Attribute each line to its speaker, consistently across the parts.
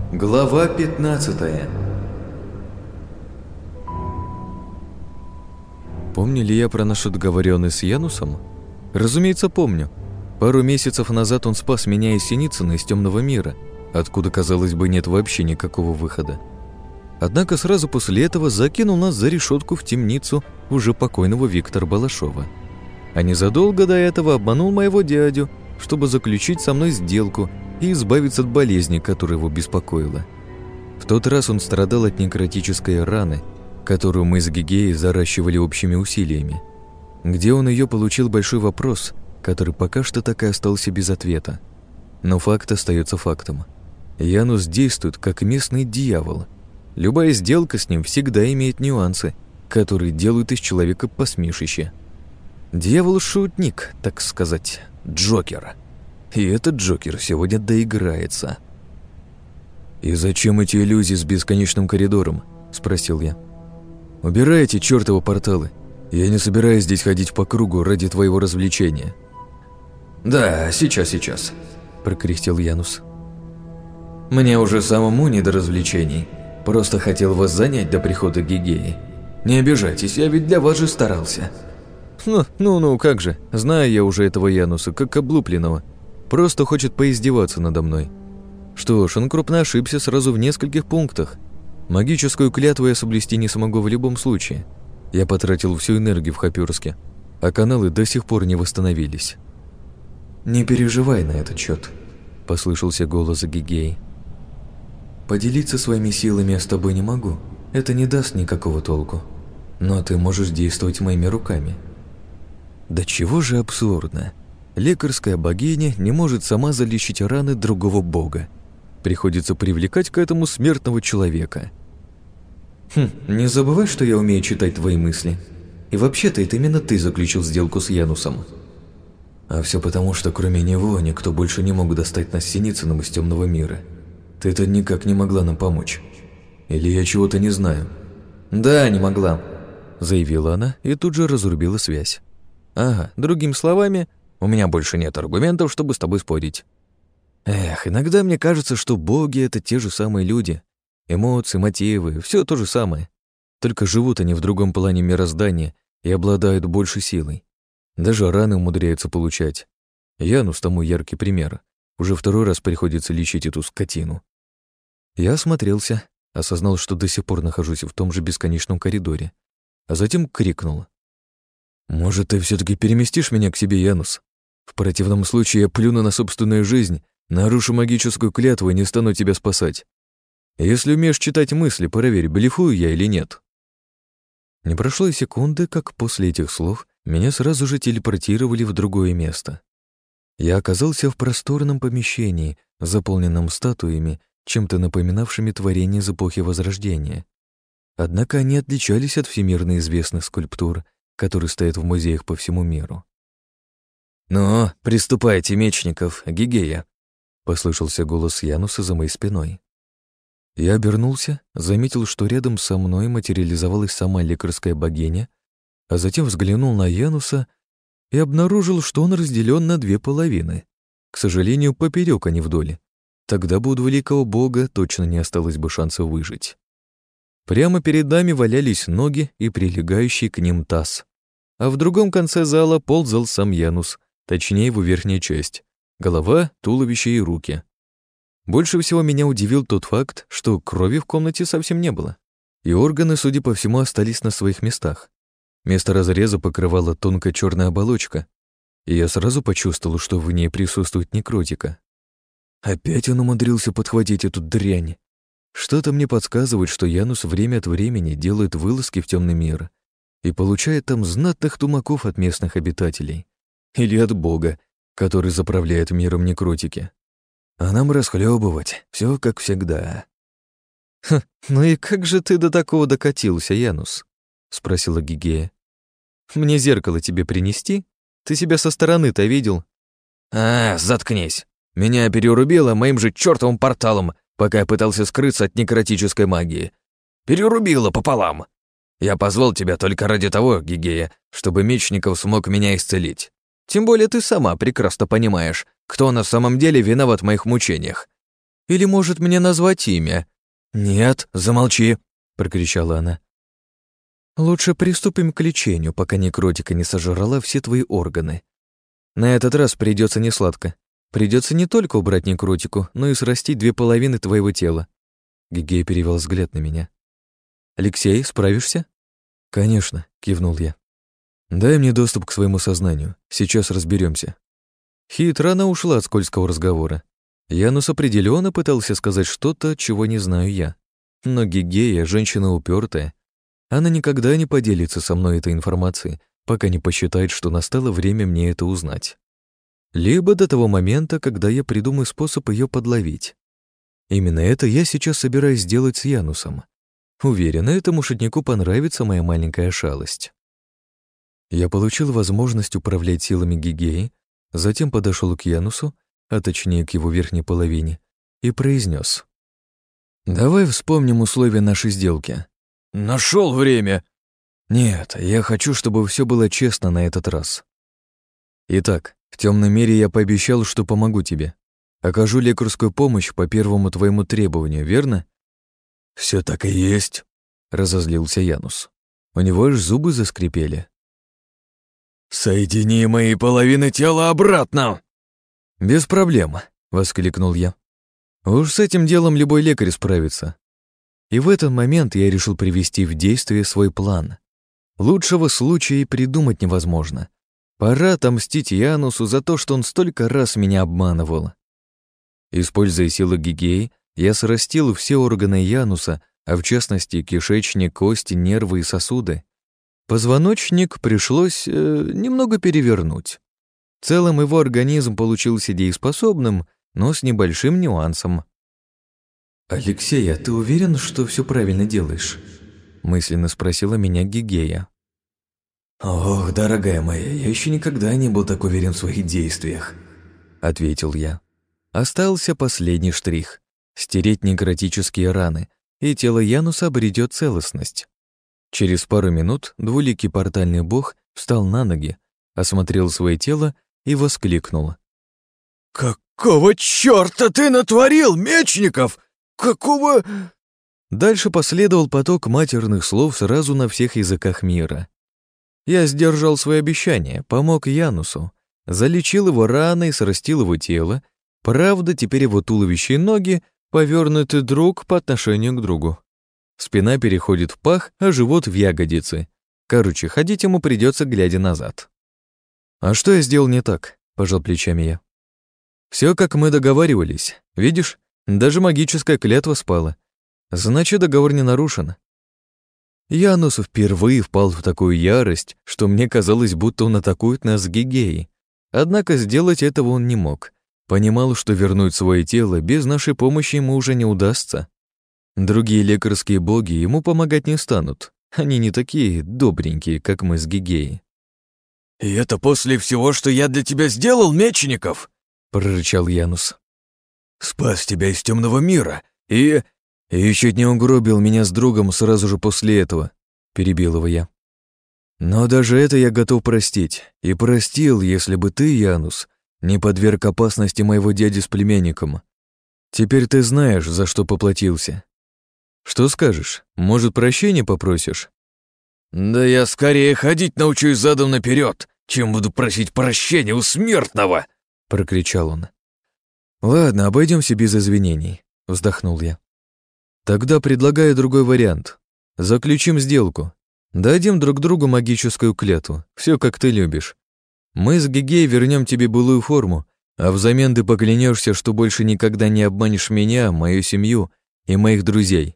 Speaker 1: Глава 15.
Speaker 2: Помню ли я про нашу договоренность с Янусом? Разумеется, помню. Пару месяцев назад он спас меня и Синицына из темного мира, откуда, казалось бы, нет вообще никакого выхода. Однако сразу после этого закинул нас за решетку в темницу уже покойного Виктора Балашова. А незадолго до этого обманул моего дядю, чтобы заключить со мной сделку и избавиться от болезни, которая его беспокоила. В тот раз он страдал от некротической раны, которую мы с Гигеей заращивали общими усилиями. Где он ее получил — большой вопрос, который пока что так и остался без ответа. Но факт остается фактом. Янус действует как местный дьявол. Любая сделка с ним всегда имеет нюансы, которые делают из человека посмешище. Дьявол-шутник, так сказать, Джокер. И этот Джокер сегодня доиграется. «И зачем эти иллюзии с бесконечным коридором?» – спросил я. «Убирай эти чертовы порталы. Я не собираюсь здесь ходить по кругу ради твоего развлечения».
Speaker 1: «Да, сейчас», –
Speaker 2: прокряхтел Янус.
Speaker 1: «Мне уже самому не до развлечений. Просто хотел вас занять до прихода Гигеи. Не обижайтесь, я ведь для вас же старался».
Speaker 2: Ну, как же. Знаю я уже этого Януса, как облупленного. Просто хочет поиздеваться надо мной. Что ж, он крупно ошибся сразу в нескольких пунктах. Магическую клятву я соблюсти не смогу в любом случае. Я потратил всю энергию в Хопёрске, а каналы до сих пор не восстановились.
Speaker 1: «Не переживай на этот счет»,
Speaker 2: — послышался голос Гигеи.
Speaker 1: «Поделиться своими силами я с тобой не могу. Это не даст никакого толку. Но ты можешь действовать моими руками».
Speaker 2: Да чего же абсурдно. Лекарская богиня не может сама залечить раны другого бога. Приходится привлекать к этому смертного человека.
Speaker 1: Не забывай, что я умею читать твои мысли. И вообще-то это именно ты заключил сделку с Янусом. А все потому, что кроме него никто больше не мог достать нас с Синицыным из темного мира. Ты-то никак не могла нам помочь. Или я чего-то не знаю? Да, не могла,
Speaker 2: заявила она и тут же разрубила связь. Ага, другими словами, у меня больше нет аргументов, чтобы с тобой спорить. Эх, иногда мне кажется, что боги — это те же самые люди. Эмоции, мотивы — все то же самое. Только живут они в другом плане мироздания и обладают большей силой. Даже раны умудряются получать. Янус тому яркий пример. Уже второй раз приходится лечить эту скотину. Я осмотрелся, осознал, что до сих пор нахожусь в том же бесконечном коридоре, а затем крикнул. «Может, ты все-таки переместишь меня к себе, Янус? В противном случае я плюну на собственную жизнь, нарушу магическую клятву и не стану тебя спасать. Если умеешь читать мысли, проверь, блефую я или нет». Не прошло и секунды, как после этих слов меня сразу же телепортировали в другое место. Я оказался в просторном помещении, заполненном статуями, чем-то напоминавшими творения из эпохи Возрождения. Однако они отличались от всемирно известных скульптур, которые стоят в музеях по всему миру. «Ну, приступайте, мечников, Гигея!» — послышался голос Януса за моей спиной. Я обернулся, заметил, что рядом со мной материализовалась сама лекарская богиня, а затем взглянул на Януса и обнаружил, что он разделен на две половины. К сожалению, поперек, а не вдоль. Тогда бы у двуликого бога точно не осталось бы шанса выжить. Прямо перед нами валялись ноги и прилегающий к ним таз. А в другом конце зала ползал сам Янус, точнее его верхняя часть — голова, туловище и руки. Больше всего меня удивил тот факт, что крови в комнате совсем не было, и органы, судя по всему, остались на своих местах. Место разреза покрывала тонкая черная оболочка, и я сразу почувствовал, что в ней присутствует некротика. Опять он умудрился подхватить эту дрянь. Что-то мне подсказывает, что Янус время от времени делает вылазки в темный мир и получает там знатных тумаков от местных обитателей. Или от бога, который заправляет миром некротики. А нам расхлебывать, все как всегда. «Ну и как же ты до такого докатился, Янус?» — спросила Гигея. «Мне зеркало тебе принести? Ты себя со стороны-то видел?»
Speaker 1: Заткнись. Меня перерубило моим же чертовым порталом, пока я пытался скрыться от некротической магии. Перерубило пополам. Я позвал тебя только ради того, Гигея, чтобы Мечников смог меня исцелить. Тем более ты сама прекрасно понимаешь, кто на самом деле виноват в моих мучениях.
Speaker 2: Или, может, мне назвать имя?» «Нет, замолчи», — прокричала она. «Лучше приступим к лечению, пока некротика не сожрала все твои органы. На этот раз придется несладко. Придется не только убрать некротику, но и срастить 2 половины твоего тела». Гигей перевел взгляд на меня. «Алексей, справишься?» «Конечно», — кивнул я. «Дай мне доступ к своему сознанию. Сейчас разберемся». Хитро она ушла от скользкого разговора. Янус определенно пытался сказать что-то, чего не знаю я. Но Гигея — женщина упертая. Она никогда не поделится со мной этой информацией, пока не посчитает, что настало время мне это узнать. Либо до того момента, когда я придумаю способ ее подловить. Именно это я сейчас собираюсь сделать с Янусом. Уверен, этому шутнику понравится моя маленькая шалость. Я получил возможность управлять силами Гигеи, затем подошел к Янусу, а точнее к его верхней половине, и произнес: «Давай вспомним условия нашей сделки». «Нашел время!» «Нет, я хочу, чтобы все было честно на этот раз. Итак, в темном мире я пообещал, что помогу тебе. Окажу лекарскую помощь по первому твоему требованию, верно?» «Все так и есть», — разозлился Янус. У него аж зубы заскрипели. «Соедини мои половины тела обратно!» «Без проблем», — воскликнул я. «Уж с этим делом любой лекарь справится». И в этот момент я решил привести в действие свой план. Лучшего случая и придумать невозможно. Пора отомстить Янусу за то, что он столько раз меня обманывал. Используя силы Гигеи, я срастил все органы Януса, а в частности кишечник, кости, нервы и сосуды. Позвоночник пришлось немного перевернуть. В целом его организм получился дееспособным, но с небольшим нюансом. «Алексей, а ты уверен, что все правильно делаешь?» — мысленно спросила меня Гигея. «Ох, дорогая моя, я еще никогда не был так уверен в своих действиях», — ответил я. Остался последний штрих — стереть некротические раны, и тело Януса обретет целостность. Через пару минут двуликий портальный бог встал на ноги, осмотрел свое тело и воскликнул: «Какого чёрта ты натворил, Мечников? Какого...» Дальше последовал поток матерных слов сразу на всех языках мира. Я сдержал свое обещание, помог Янусу, залечил его раны и срастил его тело. Правда, теперь его туловище и ноги повернуты друг по отношению к другу. Спина переходит в пах, а живот в ягодицы. Короче, ходить ему придется, глядя назад. «А что я сделал не так?» — пожал плечами я. «Все, как мы договаривались. Видишь, даже магическая клятва спала. Значит, договор не нарушен». Янус впервые впал в такую ярость, что мне казалось, будто он атакует нас с Гигеей. Однако сделать этого он не мог. Понимал, что вернуть свое тело без нашей помощи ему уже не удастся. Другие лекарские боги ему помогать не станут. Они не такие добренькие, как мы с Гигеей.
Speaker 3: «И это после всего, что я для тебя сделал, Мечников?» — прорычал Янус. «Спас тебя из темного мира и чуть не угробил меня с другом сразу же после этого», — перебил его я. «Но даже это я готов простить. И простил, если бы ты, Янус, не подверг опасности моего дяди с племянником. Теперь ты знаешь, за что поплатился. Что скажешь? Может, прощения попросишь?» «Да я скорее ходить научусь задом наперед, чем буду просить прощения у смертного!» — прокричал он.
Speaker 2: «Ладно, обойдемся без извинений», — вздохнул я. «Тогда предлагаю другой вариант. Заключим сделку. Дадим друг другу магическую клятву. Все, как ты любишь. Мы с Гигей вернем тебе былую форму, а взамен ты поклянешься, что больше никогда не обманешь меня, мою семью и моих друзей».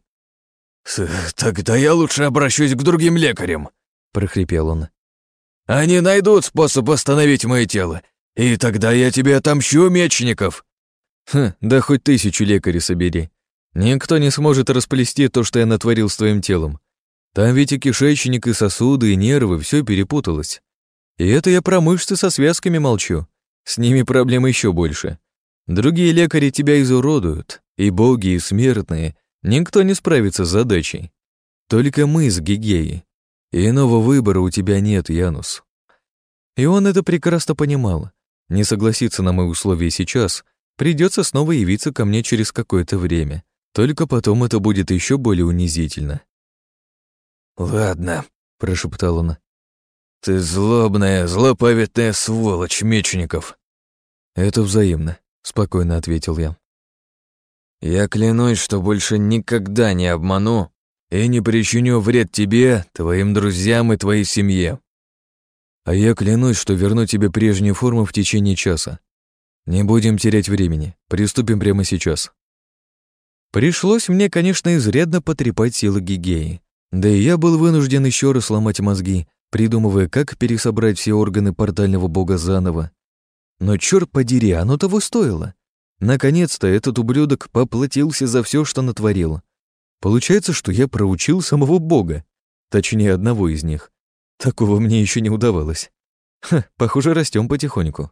Speaker 3: «Тогда я лучше обращусь к другим лекарям», — прохрипел он. «Они найдут способ восстановить мое тело, и тогда я тебе отомщу, Мечников».
Speaker 2: Да хоть 1000 лекарей собери. Никто не сможет расплести то, что я натворил с твоим телом. Там ведь и кишечник, и сосуды, и нервы, все перепуталось. И это я про мышцы со связками молчу. С ними проблем еще больше. Другие лекари тебя изуродуют, и боги, и смертные. Никто не справится с задачей. Только мы с Гигеей. И иного выбора у тебя нет, Янус». И он это прекрасно понимал. Не согласиться на мои условия сейчас Придется снова явиться ко мне через какое-то время. Только потом это будет еще более унизительно.
Speaker 3: «Ладно», — прошептал он. «Ты злобная, злопамятная сволочь, Мечников».
Speaker 2: «Это взаимно», — спокойно ответил я.
Speaker 3: «Я клянусь, что больше никогда не обману и не причиню вред тебе, твоим друзьям и твоей семье».
Speaker 2: «А я клянусь, что верну тебе прежнюю форму в течение часа. Не будем терять времени, приступим прямо сейчас». Пришлось мне, конечно, изрядно потрепать силы Гигеи. Да и я был вынужден еще раз ломать мозги, придумывая, как пересобрать все органы портального бога заново. Но черт подери, оно того стоило. Наконец-то этот ублюдок поплатился за все, что натворил. Получается, что я проучил самого бога, точнее, одного из них. Такого мне еще не удавалось. Похоже, растем потихоньку.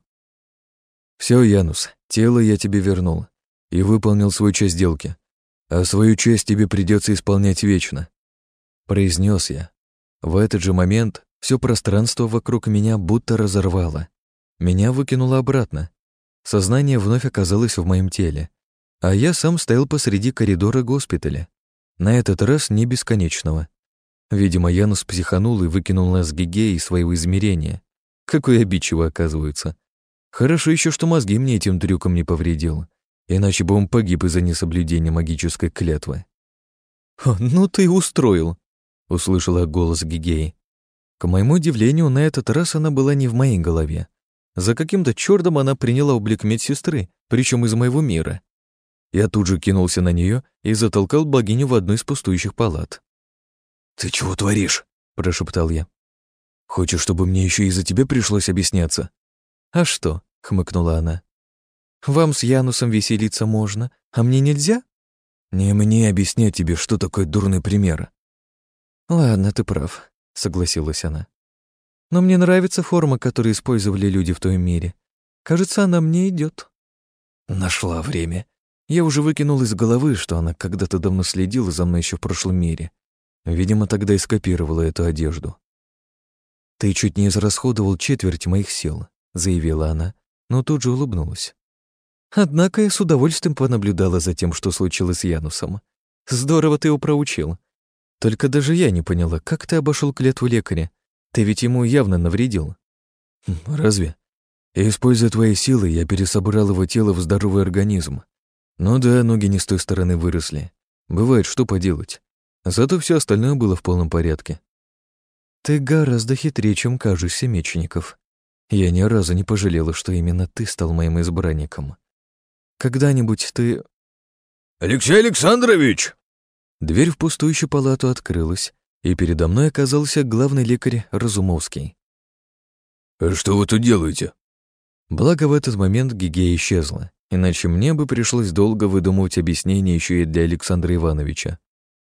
Speaker 2: Все, Янус, тело я тебе вернул и выполнил свою часть сделки, а свою часть тебе придется исполнять вечно, произнес я. В этот же момент все пространство вокруг меня будто разорвало. Меня выкинуло обратно. Сознание вновь оказалось в моем теле, а я сам стоял посреди коридора госпиталя. На этот раз не бесконечного. Видимо, Янус психанул и выкинул нас с Гигеей из своего измерения. Какой обидчивый, оказывается. Хорошо еще, что мозги мне этим трюком не повредил, иначе бы он погиб из-за несоблюдения магической клятвы. «Ну ты устроил», — услышала голос Гигеи. К моему удивлению, на этот раз она была не в моей голове. За каким-то чёртом она приняла облик медсестры, причем из моего мира. Я тут же кинулся на нее и затолкал богиню в одну из пустующих палат.
Speaker 3: «Ты чего творишь?»
Speaker 2: — прошептал я. «Хочешь, чтобы мне еще из-за тебя пришлось объясняться?» «А что?» — хмыкнула она. «Вам с Янусом веселиться можно, а мне нельзя?» «Не мне объяснять тебе, что такое дурный пример». «Ладно, ты прав», — согласилась она. «Но мне нравится форма, которую использовали люди в том мире. Кажется, она мне идет». Нашла время. Я уже выкинул из головы, что она когда-то давно следила за мной еще в прошлом мире. Видимо, тогда и скопировала эту одежду. «Ты чуть не израсходовал четверть моих сил», — заявила она, но тут же улыбнулась. «Однако я с удовольствием понаблюдала за тем, что случилось с Янусом. Здорово ты его проучил. Только даже я не поняла, как ты обошел клятву лекаря. Ты ведь ему явно навредил». «Разве? Используя твои силы, я пересобрал его тело в здоровый организм. Ну да, ноги не с той стороны выросли. Бывает, что поделать. Зато все остальное было в полном порядке». «Ты гораздо хитрее, чем кажешься, Мечников. Я ни разу не пожалела, что именно ты стал моим избранником. Когда-нибудь ты...»
Speaker 3: «Алексей Александрович!»
Speaker 2: Дверь в пустующую палату открылась, и передо мной оказался главный лекарь Разумовский.
Speaker 3: «Что вы тут делаете?»
Speaker 2: Благо в этот момент Гигея исчезла, иначе мне бы пришлось долго выдумывать объяснение еще и для Александра Ивановича.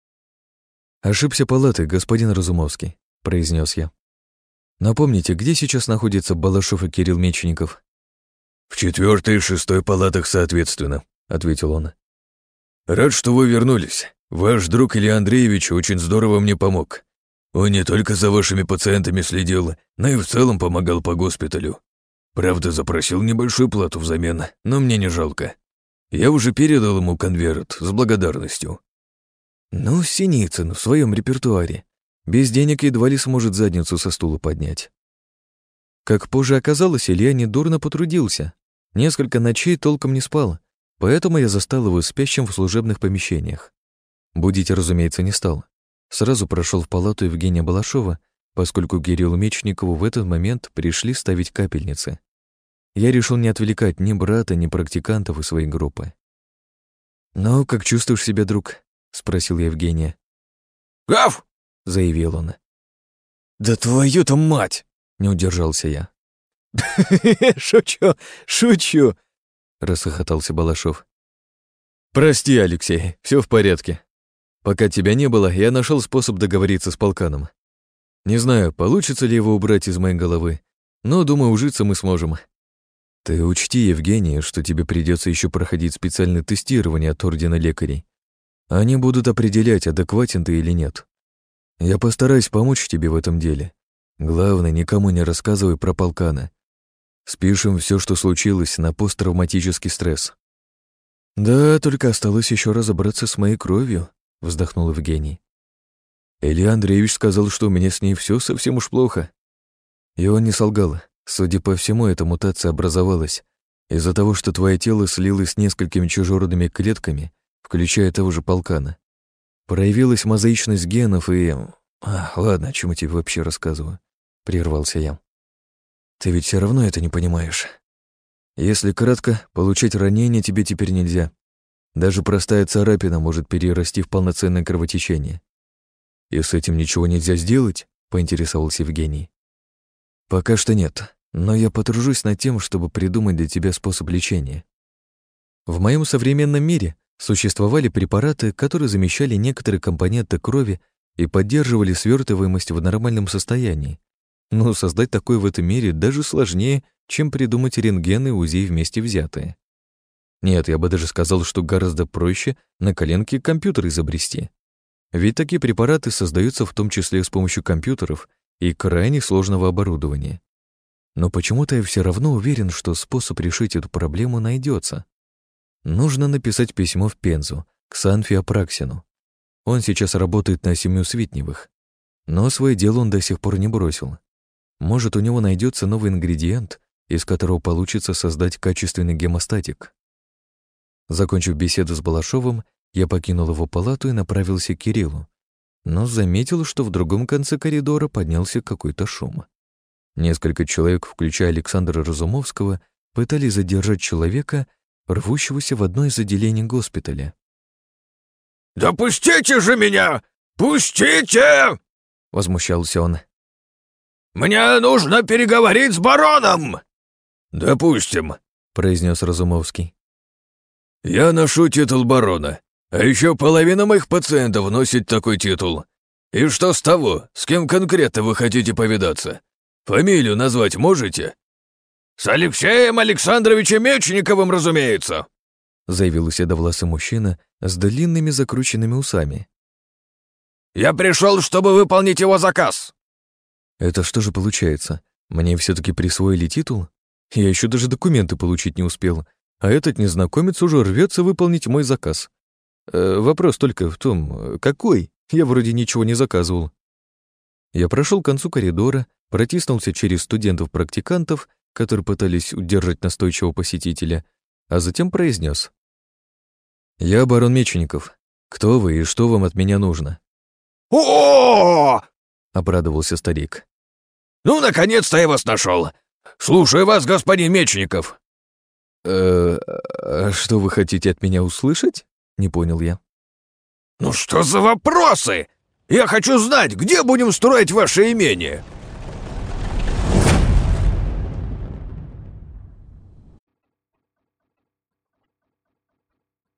Speaker 2: «Ошибся палатой, господин Разумовский», — произнес я. «Напомните, где сейчас находятся Балашов и Кирилл Мечников?»
Speaker 3: «В 4-й и 6-й палатах соответственно», — ответил он. «Рад, что вы вернулись. Ваш друг Илья Андреевич очень здорово мне помог. Он не только за вашими пациентами следил, но и в целом помогал по госпиталю. Правда, запросил небольшую плату взамен, но мне не жалко. Я уже передал ему конверт с благодарностью».
Speaker 2: «Ну, Синицын в своем репертуаре. Без денег едва ли сможет задницу со стула поднять». Как позже оказалось, Илья недурно потрудился. Несколько ночей толком не спал, поэтому я застал его спящим в служебных помещениях. Будить, разумеется, не стал. Сразу прошел в палату Евгения Балашова, поскольку Кириллу Мечникову в этот момент пришли ставить капельницы. Я решил не отвлекать ни брата, ни практикантов из своей группы. «Ну, как чувствуешь себя, друг?» — спросил я Евгения.
Speaker 3: «Гав!»
Speaker 2: — заявил он.
Speaker 3: «Да твою-то мать!»
Speaker 2: — не удержался я.
Speaker 3: Шучу!»
Speaker 2: — расхохотался Балашов. «Прости, Алексей, все в порядке. Пока тебя не было, я нашел способ договориться с полканом. Не знаю, получится ли его убрать из моей головы, но, думаю, ужиться мы сможем. Ты учти, Евгений, что тебе придется еще проходить специальное тестирование от Ордена Лекарей. Они будут определять, адекватен ты или нет. Я постараюсь помочь тебе в этом деле. Главное, никому не рассказывай про полкана. Спишем все, что случилось, на посттравматический стресс. «Да, только осталось еще разобраться с моей кровью», — вздохнул Евгений. «Илья Андреевич сказал, что у меня с ней все совсем уж плохо». И он не солгал. Судя по всему, эта мутация образовалась из-за того, что твое тело слилось с несколькими чужеродными клетками, включая того же полкана. Проявилась мозаичность генов и... ладно, о чем я тебе вообще рассказываю? Прервался я. Ты ведь все равно это не понимаешь. Если кратко, получить ранение тебе теперь нельзя. Даже простая царапина может перерасти в полноценное кровотечение. И с этим ничего нельзя сделать? Поинтересовался Евгений. Пока что нет, но я потружусь над тем, чтобы придумать для тебя способ лечения. В моем современном мире существовали препараты, которые замещали некоторые компоненты крови и поддерживали свертываемость в нормальном состоянии. Но создать такое в этом мире даже сложнее, чем придумать рентген и УЗИ вместе взятые. Нет, я бы даже сказал, что гораздо проще на коленке компьютер изобрести. Ведь такие препараты создаются в том числе с помощью компьютеров и крайне сложного оборудования. Но почему-то я все равно уверен, что способ решить эту проблему найдется. Нужно написать письмо в Пензу, к Санфи Апраксину. Он сейчас работает на семью Свитневых, но свое дело он до сих пор не бросил. Может, у него найдется новый ингредиент, из которого получится создать качественный гемостатик. Закончив беседу с Балашовым, я покинул его палату и направился к Кириллу, но заметил, что в другом конце коридора поднялся какой-то шум. Несколько человек, включая Александра Разумовского, пытались задержать человека, рвущегося в одно из отделений госпиталя.
Speaker 3: «Да пустите же меня! Пустите!» — возмущался он. «Мне нужно переговорить с бароном!» «Допустим», — произнес Разумовский. «Я ношу титул барона, а еще половина моих пациентов носит такой титул. И что с того, с кем конкретно вы хотите повидаться? Фамилию назвать можете?» «С Алексеем Александровичем Мечниковым, разумеется», — заявил седовласый мужчина с длинными закрученными усами. «Я пришел, чтобы выполнить его заказ».
Speaker 2: Это что же получается? Мне все-таки присвоили титул? Я еще даже документы получить не успел, а этот незнакомец уже рвется выполнить мой заказ. Вопрос только в том, какой? Я вроде ничего не заказывал. Я прошел к концу коридора, протиснулся через студентов-практикантов, которые пытались удержать настойчивого посетителя, а затем произнес: «Я барон Мечников. Кто вы и что вам от меня нужно?»
Speaker 3: «О!»
Speaker 2: — обрадовался старик.
Speaker 3: «Ну, наконец-то я вас нашел! Слушаю вас, господин Мечников!»
Speaker 2: А что вы хотите от меня услышать?» — не понял я.
Speaker 3: «Ну что за вопросы? Я хочу знать, где будем строить ваше имение?